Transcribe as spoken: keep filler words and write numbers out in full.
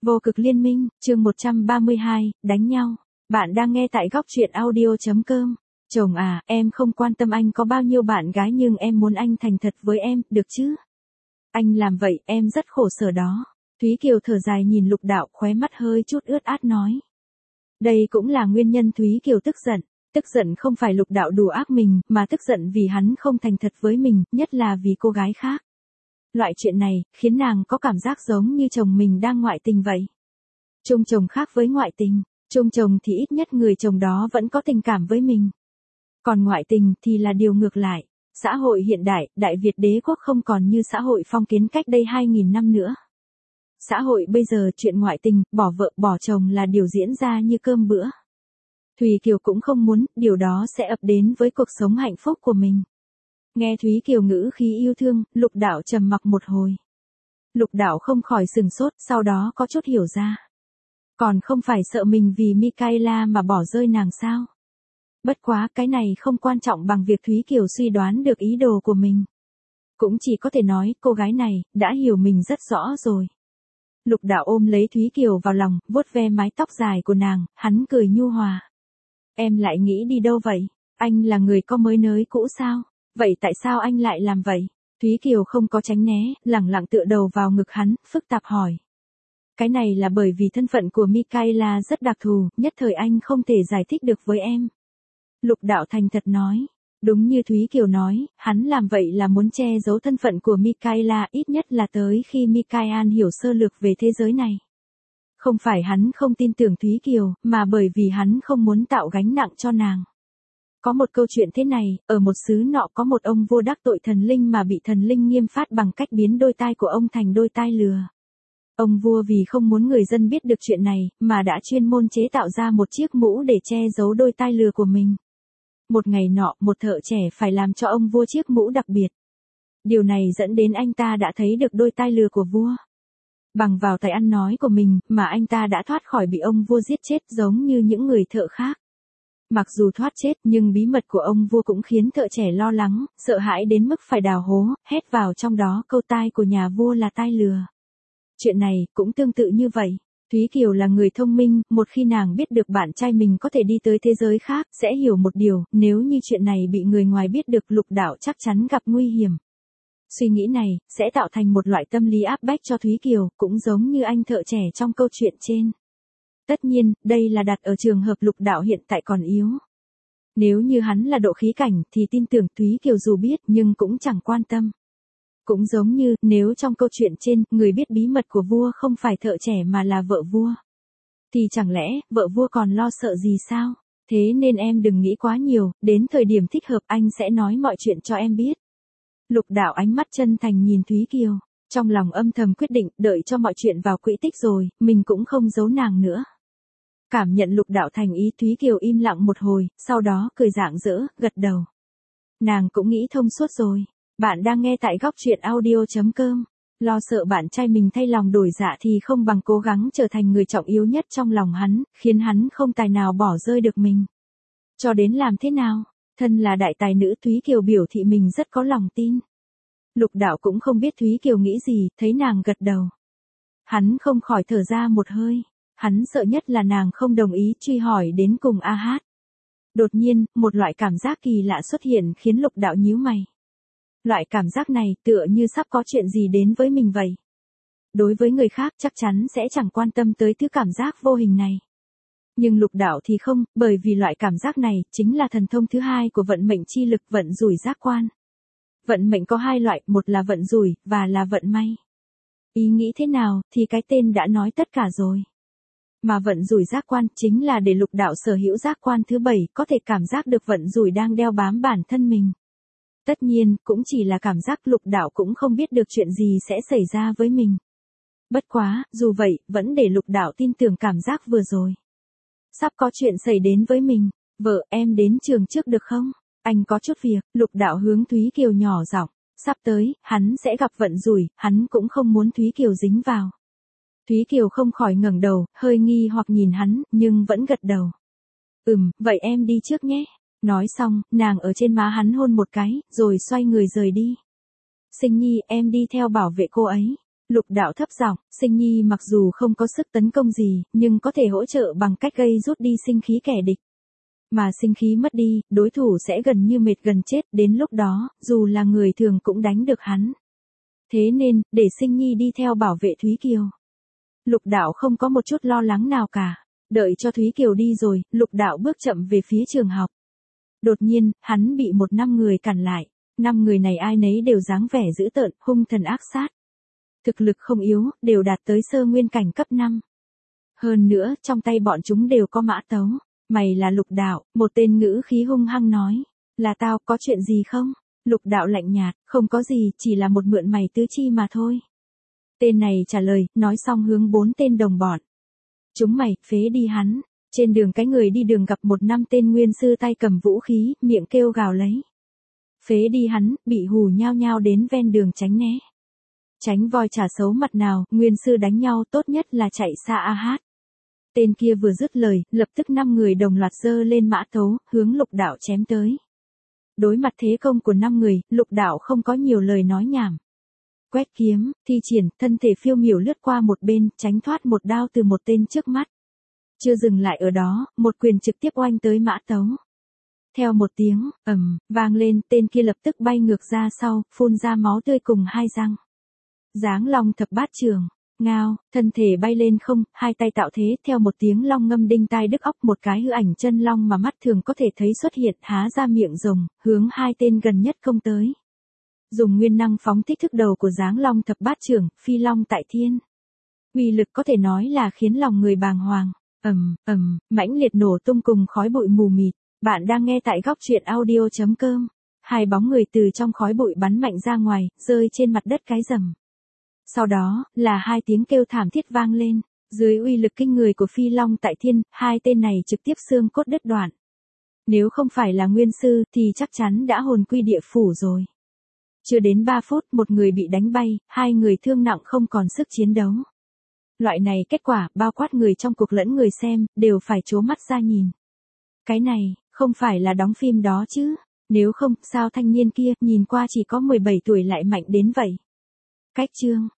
Vô cực liên minh, chương một trăm ba mươi hai, đánh nhau. Bạn đang nghe tại góc truyện audio.com. Chồng à, em không quan tâm anh có bao nhiêu bạn gái nhưng em muốn anh thành thật với em, được chứ? Anh làm vậy, em rất khổ sở đó. Thúy Kiều thở dài nhìn Lục Đạo, khóe mắt hơi chút ướt át nói. Đây cũng là nguyên nhân Thúy Kiều tức giận. Tức giận không phải Lục Đạo đùa ác mình, mà tức giận vì hắn không thành thật với mình, nhất là vì cô gái khác. Loại chuyện này, khiến nàng có cảm giác giống như chồng mình đang ngoại tình vậy. Chung chồng khác với ngoại tình, chung chồng thì ít nhất người chồng đó vẫn có tình cảm với mình. Còn ngoại tình thì là điều ngược lại. Xã hội hiện đại, Đại Việt đế quốc không còn như xã hội phong kiến cách đây hai nghìn năm nữa. Xã hội bây giờ chuyện ngoại tình, bỏ vợ, bỏ chồng là điều diễn ra như cơm bữa. Thúy Kiều cũng không muốn, điều đó sẽ ập đến với cuộc sống hạnh phúc của mình. Nghe Thúy Kiều ngữ khí yêu thương, Lục Đạo trầm mặc một hồi. Lục Đạo không khỏi sừng sốt, sau đó có chút hiểu ra. Còn không phải sợ mình vì Michaela mà bỏ rơi nàng sao? Bất quá cái này không quan trọng bằng việc Thúy Kiều suy đoán được ý đồ của mình. Cũng chỉ có thể nói cô gái này đã hiểu mình rất rõ rồi. Lục Đạo ôm lấy Thúy Kiều vào lòng, vuốt ve mái tóc dài của nàng, hắn cười nhu hòa. Em lại nghĩ đi đâu vậy? Anh là người có mới nới cũ sao? Vậy tại sao anh lại làm vậy? Thúy Kiều không có tránh né, lẳng lặng tựa đầu vào ngực hắn, phức tạp hỏi. Cái này là bởi vì thân phận của Michaela rất đặc thù, nhất thời anh không thể giải thích được với em. Lục Đạo thành thật nói. Đúng như Thúy Kiều nói, hắn làm vậy là muốn che giấu thân phận của Michaela, ít nhất là tới khi Michaela hiểu sơ lược về thế giới này. Không phải hắn không tin tưởng Thúy Kiều, mà bởi vì hắn không muốn tạo gánh nặng cho nàng. Có một câu chuyện thế này, ở một xứ nọ có một ông vua đắc tội thần linh mà bị thần linh nghiêm phạt bằng cách biến đôi tai của ông thành đôi tai lừa. Ông vua vì không muốn người dân biết được chuyện này, mà đã chuyên môn chế tạo ra một chiếc mũ để che giấu đôi tai lừa của mình. Một ngày nọ, một thợ trẻ phải làm cho ông vua chiếc mũ đặc biệt. Điều này dẫn đến anh ta đã thấy được đôi tai lừa của vua. Bằng vào tài ăn nói của mình, mà anh ta đã thoát khỏi bị ông vua giết chết giống như những người thợ khác. Mặc dù thoát chết nhưng bí mật của ông vua cũng khiến thợ trẻ lo lắng, sợ hãi đến mức phải đào hố, hét vào trong đó câu tai của nhà vua là tai lừa. Chuyện này cũng tương tự như vậy. Thúy Kiều là người thông minh, một khi nàng biết được bạn trai mình có thể đi tới thế giới khác, sẽ hiểu một điều, nếu như chuyện này bị người ngoài biết được Lục Đạo chắc chắn gặp nguy hiểm. Suy nghĩ này, sẽ tạo thành một loại tâm lý áp bách cho Thúy Kiều, cũng giống như anh thợ trẻ trong câu chuyện trên. Tất nhiên, đây là đặt ở trường hợp Lục Đạo hiện tại còn yếu. Nếu như hắn là Độ Khí Cảnh thì tin tưởng Thúy Kiều dù biết nhưng cũng chẳng quan tâm. Cũng giống như, nếu trong câu chuyện trên, người biết bí mật của vua không phải thợ trẻ mà là vợ vua. Thì chẳng lẽ, vợ vua còn lo sợ gì sao? Thế nên em đừng nghĩ quá nhiều, đến thời điểm thích hợp anh sẽ nói mọi chuyện cho em biết. Lục Đạo ánh mắt chân thành nhìn Thúy Kiều, trong lòng âm thầm quyết định, đợi cho mọi chuyện vào quỹ tích rồi, mình cũng không giấu nàng nữa. Cảm nhận Lục Đạo thành ý, Thúy Kiều im lặng một hồi, sau đó cười rạng rỡ, gật đầu. Nàng cũng nghĩ thông suốt rồi. Bạn đang nghe tại góc truyện audio.com. Lo sợ bạn trai mình thay lòng đổi dạ thì không bằng cố gắng trở thành người trọng yếu nhất trong lòng hắn, khiến hắn không tài nào bỏ rơi được mình. Cho đến làm thế nào? Thân là đại tài nữ, Thúy Kiều biểu thị mình rất có lòng tin. Lục Đạo cũng không biết Thúy Kiều nghĩ gì, thấy nàng gật đầu. Hắn không khỏi thở ra một hơi. Hắn sợ nhất là nàng không đồng ý truy hỏi đến cùng A Hát. Đột nhiên, một loại cảm giác kỳ lạ xuất hiện khiến Lục Đạo nhíu mày. Loại cảm giác này tựa như sắp có chuyện gì đến với mình vậy. Đối với người khác chắc chắn sẽ chẳng quan tâm tới thứ cảm giác vô hình này. Nhưng Lục Đạo thì không, bởi vì loại cảm giác này chính là thần thông thứ hai của vận mệnh chi lực, vận rủi giác quan. Vận mệnh có hai loại, một là vận rủi, và là vận may. Ý nghĩ thế nào thì cái tên đã nói tất cả rồi. Mà vận rủi giác quan chính là để Lục Đạo sở hữu giác quan thứ bảy, có thể cảm giác được vận rủi đang đeo bám bản thân mình. Tất nhiên, cũng chỉ là cảm giác, Lục Đạo cũng không biết được chuyện gì sẽ xảy ra với mình. Bất quá, dù vậy, vẫn để Lục Đạo tin tưởng cảm giác vừa rồi. Sắp có chuyện xảy đến với mình. Vợ, em đến trường trước được không? Anh có chút việc. Lục Đạo hướng Thúy Kiều nhỏ giọng. Sắp tới, hắn sẽ gặp vận rủi, hắn cũng không muốn Thúy Kiều dính vào. Thúy Kiều không khỏi ngẩng đầu, hơi nghi hoặc nhìn hắn, nhưng vẫn gật đầu. Ừm, vậy em đi trước nhé. Nói xong, nàng ở trên má hắn hôn một cái, rồi xoay người rời đi. Sinh Nhi, em đi theo bảo vệ cô ấy. Lục đạo thấp giọng, sinh nhi mặc dù không có sức tấn công gì, nhưng có thể hỗ trợ bằng cách gây rút đi sinh khí kẻ địch. Mà sinh khí mất đi, đối thủ sẽ gần như mệt gần chết, đến lúc đó, dù là người thường cũng đánh được hắn. Thế nên, để sinh nhi đi theo bảo vệ Thúy Kiều. Lục đạo không có một chút lo lắng nào cả. Đợi cho Thúy Kiều đi rồi, lục đạo bước chậm về phía trường học. Đột nhiên, hắn bị một năm người cản lại. Năm người này ai nấy đều dáng vẻ dữ tợn, hung thần ác sát. Thực lực không yếu, đều đạt tới sơ nguyên cảnh cấp năm. Hơn nữa, trong tay bọn chúng đều có mã tấu. Mày là lục đạo, một tên ngữ khí hung hăng nói. Là tao, có chuyện gì không? Lục đạo lạnh nhạt, không có gì, chỉ là một mượn mày tứ chi mà thôi. Tên này trả lời, nói xong hướng bốn tên đồng bọn. Chúng mày, phế đi hắn. Trên đường cái người đi đường gặp một năm tên nguyên sư tay cầm vũ khí, miệng kêu gào lấy. Phế đi hắn, bị hù nhao nhao đến ven đường tránh né. Tránh voi trả xấu mặt nào, nguyên sư đánh nhau tốt nhất là chạy xa a hát. Tên kia vừa dứt lời, lập tức năm người đồng loạt giơ lên mã tấu, hướng lục đạo chém tới. Đối mặt thế công của năm người, lục đạo không có nhiều lời nói nhảm. Quét kiếm, thi triển, thân thể phiêu miểu lướt qua một bên, tránh thoát một đao từ một tên trước mắt. Chưa dừng lại ở đó, một quyền trực tiếp oanh tới mã tấu. Theo một tiếng, ầm, vang lên, tên kia lập tức bay ngược ra sau, phun ra máu tươi cùng hai răng. Giáng long thập bát trường, ngao, thân thể bay lên không, hai tay tạo thế, theo một tiếng long ngâm đinh tai đứt óc, một cái hư ảnh chân long mà mắt thường có thể thấy xuất hiện, há ra miệng rồng, hướng hai tên gần nhất công tới. Dùng nguyên năng phóng thích thức đầu của Giáng long thập bát trường, phi long tại thiên. Uy lực có thể nói là khiến lòng người bàng hoàng. Ầm, ầm, mãnh liệt nổ tung cùng khói bụi mù mịt. Bạn đang nghe tại góc truyện audio chấm com. Hai bóng người từ trong khói bụi bắn mạnh ra ngoài, rơi trên mặt đất cái rầm. Sau đó, là hai tiếng kêu thảm thiết vang lên. Dưới uy lực kinh người của phi long tại thiên, hai tên này trực tiếp xương cốt đứt đoạn. Nếu không phải là nguyên sư, thì chắc chắn đã hồn quy địa phủ rồi. Chưa đến ba phút, một người bị đánh bay, hai người thương nặng không còn sức chiến đấu. Loại này kết quả, bao quát người trong cuộc lẫn người xem, đều phải trố mắt ra nhìn. Cái này, không phải là đóng phim đó chứ. Nếu không, sao thanh niên kia, nhìn qua chỉ có mười bảy tuổi lại mạnh đến vậy. Cách chương.